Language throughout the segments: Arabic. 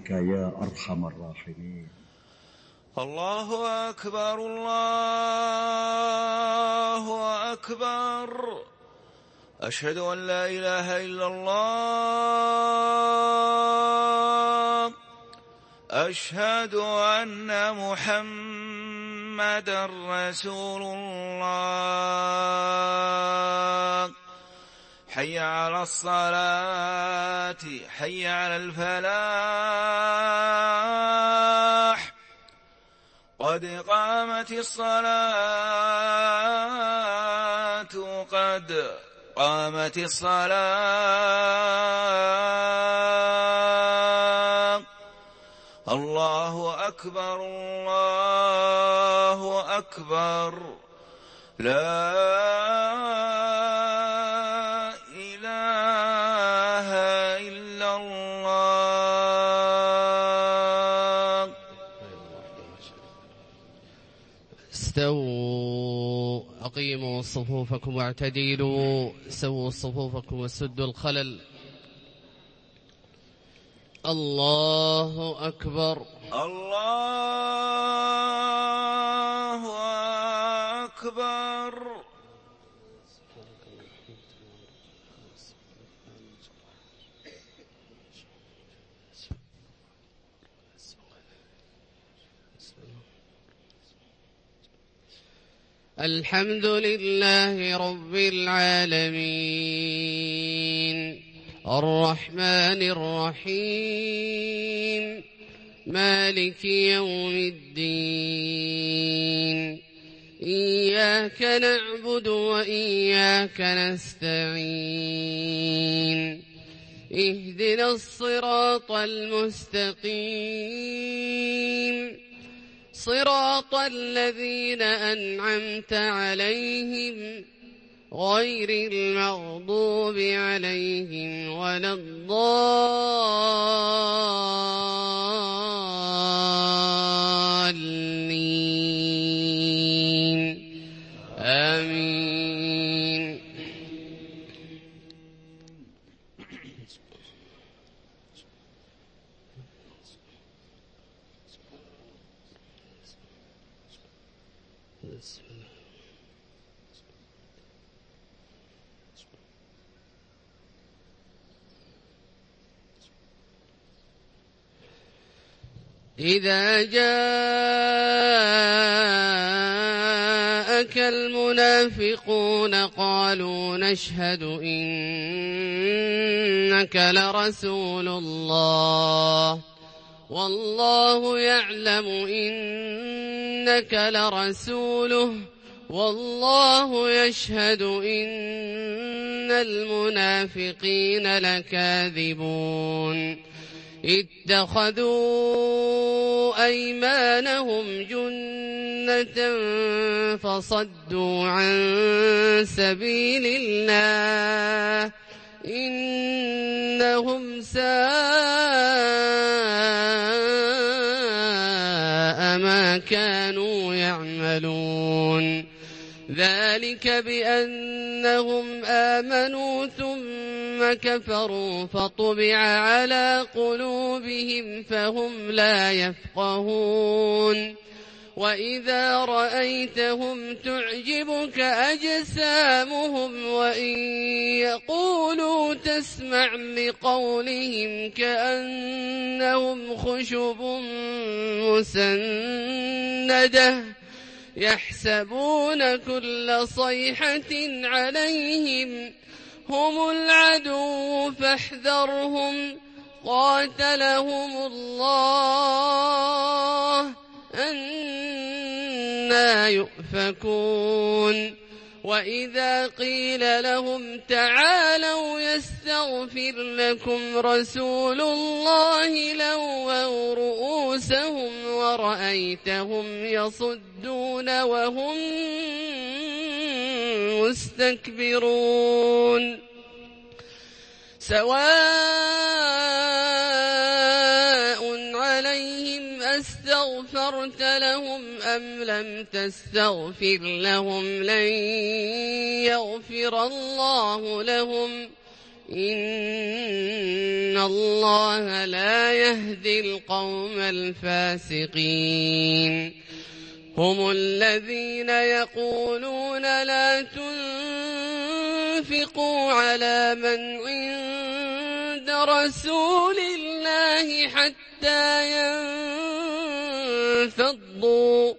برحمتك يا أرحم الراحمين. الله أكبر الله أكبر. أشهد أن لا إله إلا الله. أشهد أن محمدًا رسول الله. حي على الصلاة حي على الفلاح. قد قامت الصلاة قد قامت الصلاة. الله أكبر الله أكبر. لا إله إلا الله. استووا أقيموا صفوفكم واعتدلوا سووا صفوفكم وسدوا الخلل. الله أكبر الله أكبر. الحمد لله رب العالمين الرحمن الرحيم مالك يوم الدين. إياك نعبد وإياك نستعين. اهدنا الصراط المستقيم صراط الذين أنعمت عليهم غير المغضوب عليهم ولا الضالين. آمين. إذا جاءك المنافقون قالوا نشهد إنك لرسول الله والله يعلم إنك لرسوله والله يشهد إن المنافقين لكاذبون. اتخذوا أيمانهم جنة فصدوا عن سبيل الله إنهم ساء ما كانوا يعملون. ذلك بأنهم آمنوا ثم كفروا فطبع على قلوبهم فهم لا يفقهون. وإذا رأيتهم تعجبك أجسامهم وإن يقولوا تسمع لقولهم كأنهم خشب مسندة يحسبون كل صيحة عليهم هم العدو فاحذرهم قاتلهم الله أنى يؤفكون. وإذا قيل لهم تعالوا يستغفر لكم رسول الله لووا رؤوسهم ورأيتهم يصدون وهم مستكبرون. سواء عليهم أستغفرت لهم أم لم تستغفر لهم لن يغفر الله لهم إن الله لا يهدي القوم الفاسقين هم الذين يقولون لا تنفقوا على من عند رسول الله حتى ينفضوا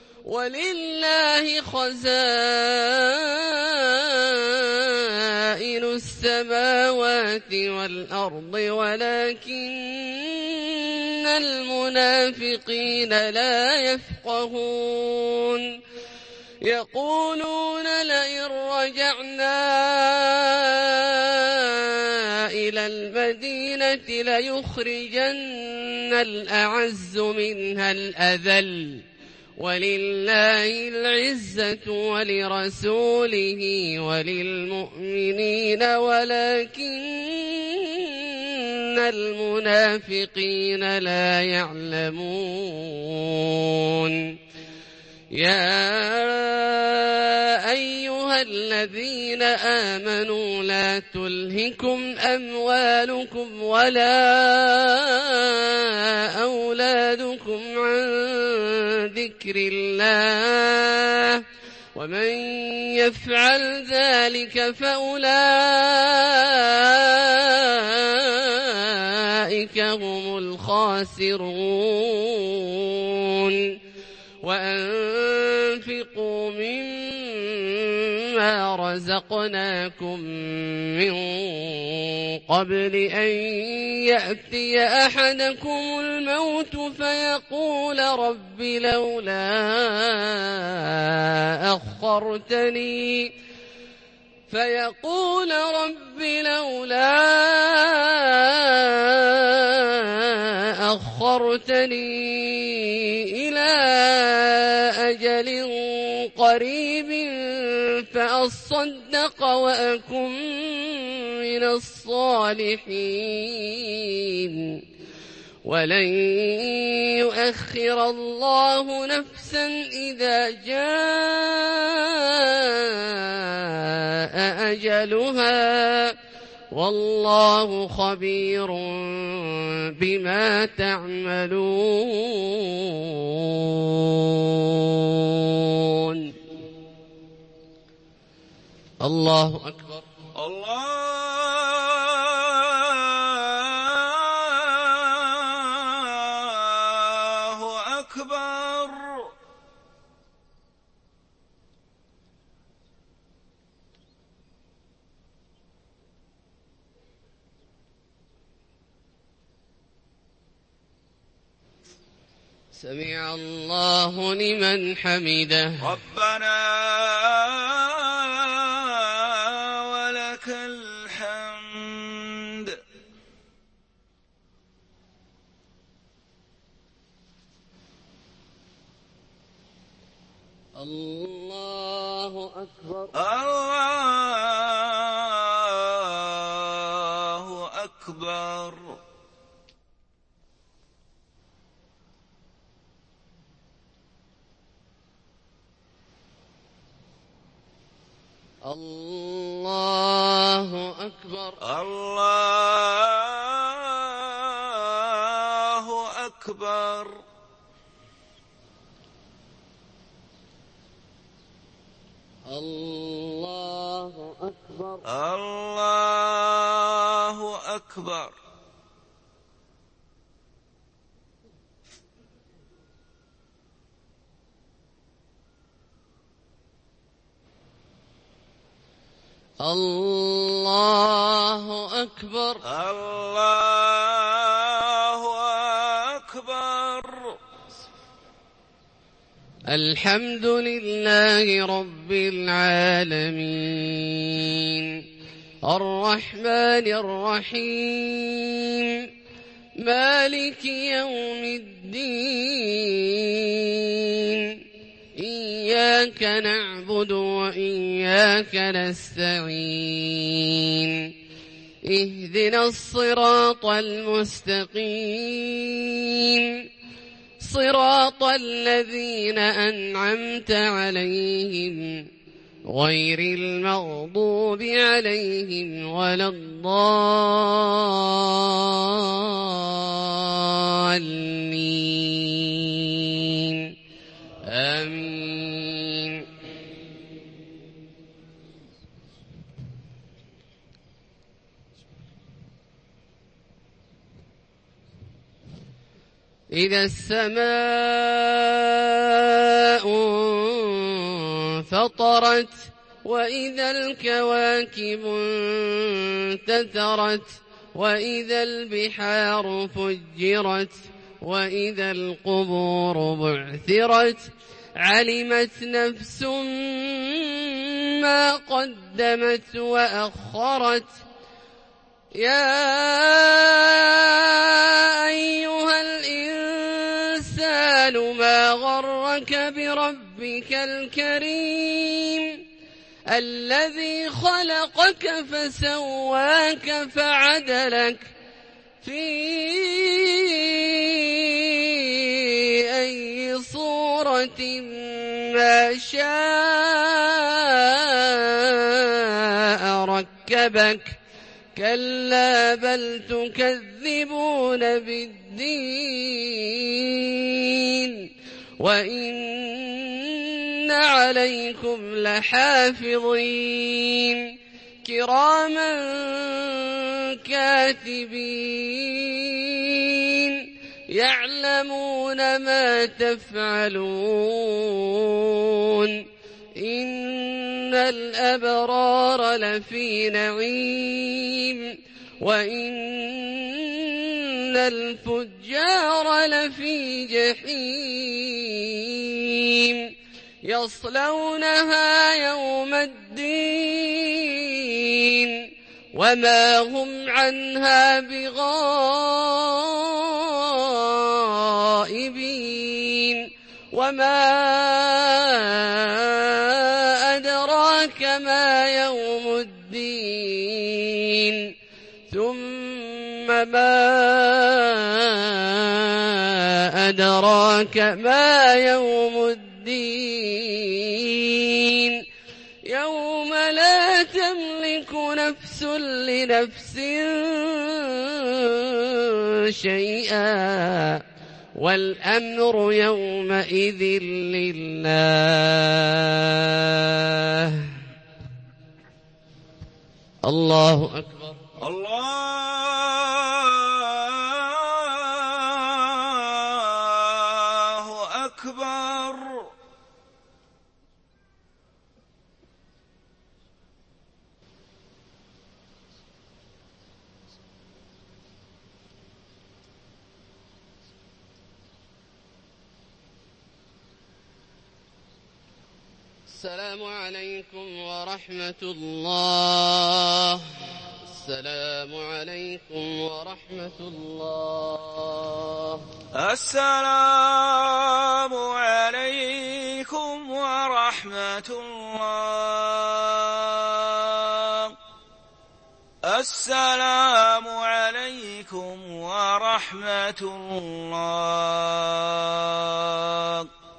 ولله خزائن السماوات والأرض ولكن المنافقين لا يفقهون يقولون لئن رجعنا إلى المدينة ليخرجن الأعز منها الأذل ولله العزة ولرسوله وللمؤمنين ولكن المنافقين لا يعلمون يا أيها الذين آمنوا لا تلهكم أموالكم ولا أولادكم عن ذكر الله ومن يفعل ذلك فأولئك هم الخاسرون وأنفقوا مما رزقناكم من قبل أن يأتي أحدكم الموت فيقول رب لولا أخرتني إلى أجل قريب فأصدق وأكن من الصالحين ولن يؤخر الله نفسا إذا جاء أجلها والله خبير بما تعملون. الله أكبر. الله أكبر. سمع الله لمن حمده. ربنا ولك الحمد. الله أكبر. الله أكبر. الله أكبر. الله أكبر. الله أكبر. الله أكبر. الله أكبر. الله أكبر. الحمد لله رب العالمين الرحمن الرحيم مالك يوم الدين إياك نعبد وإياك نستعين اهدنا الصراط المستقيم صراط الذين أنعمت عليهم غير المغضوب عليهم ولا الضالين آمين. إذا السماء انفطرت وإذا الكواكب انتثرت وإذا البحار فجرت وإذا القبور بعثرت علمت نفس ما قدمت وأخرت. يا أيها الإنسان ما غرك بربك الكريم الذي خلقك فسواك فعدلك في أي صورة ما شاء ركبك. كلا بل تكذبون بالدين وإن عليكم لحافظين كراما كاتبين يعلمون ما تفعلون. إن الأبرار لفي نعيم وإن الفجار لفي جحيم يصلونها يوم الدين وما هم عنها بغائبين. وما أدراك ما يوم الدين ثم ما أدراك ما يوم الدين يوم لا تملك نفس لنفس شيئا والأمر يومئذ لله. الله أكبر. الله أكبر. السلام عليكم ورحمة الله. السلام عليكم ورحمة الله. السلام عليكم ورحمة الله. السلام عليكم ورحمة الله.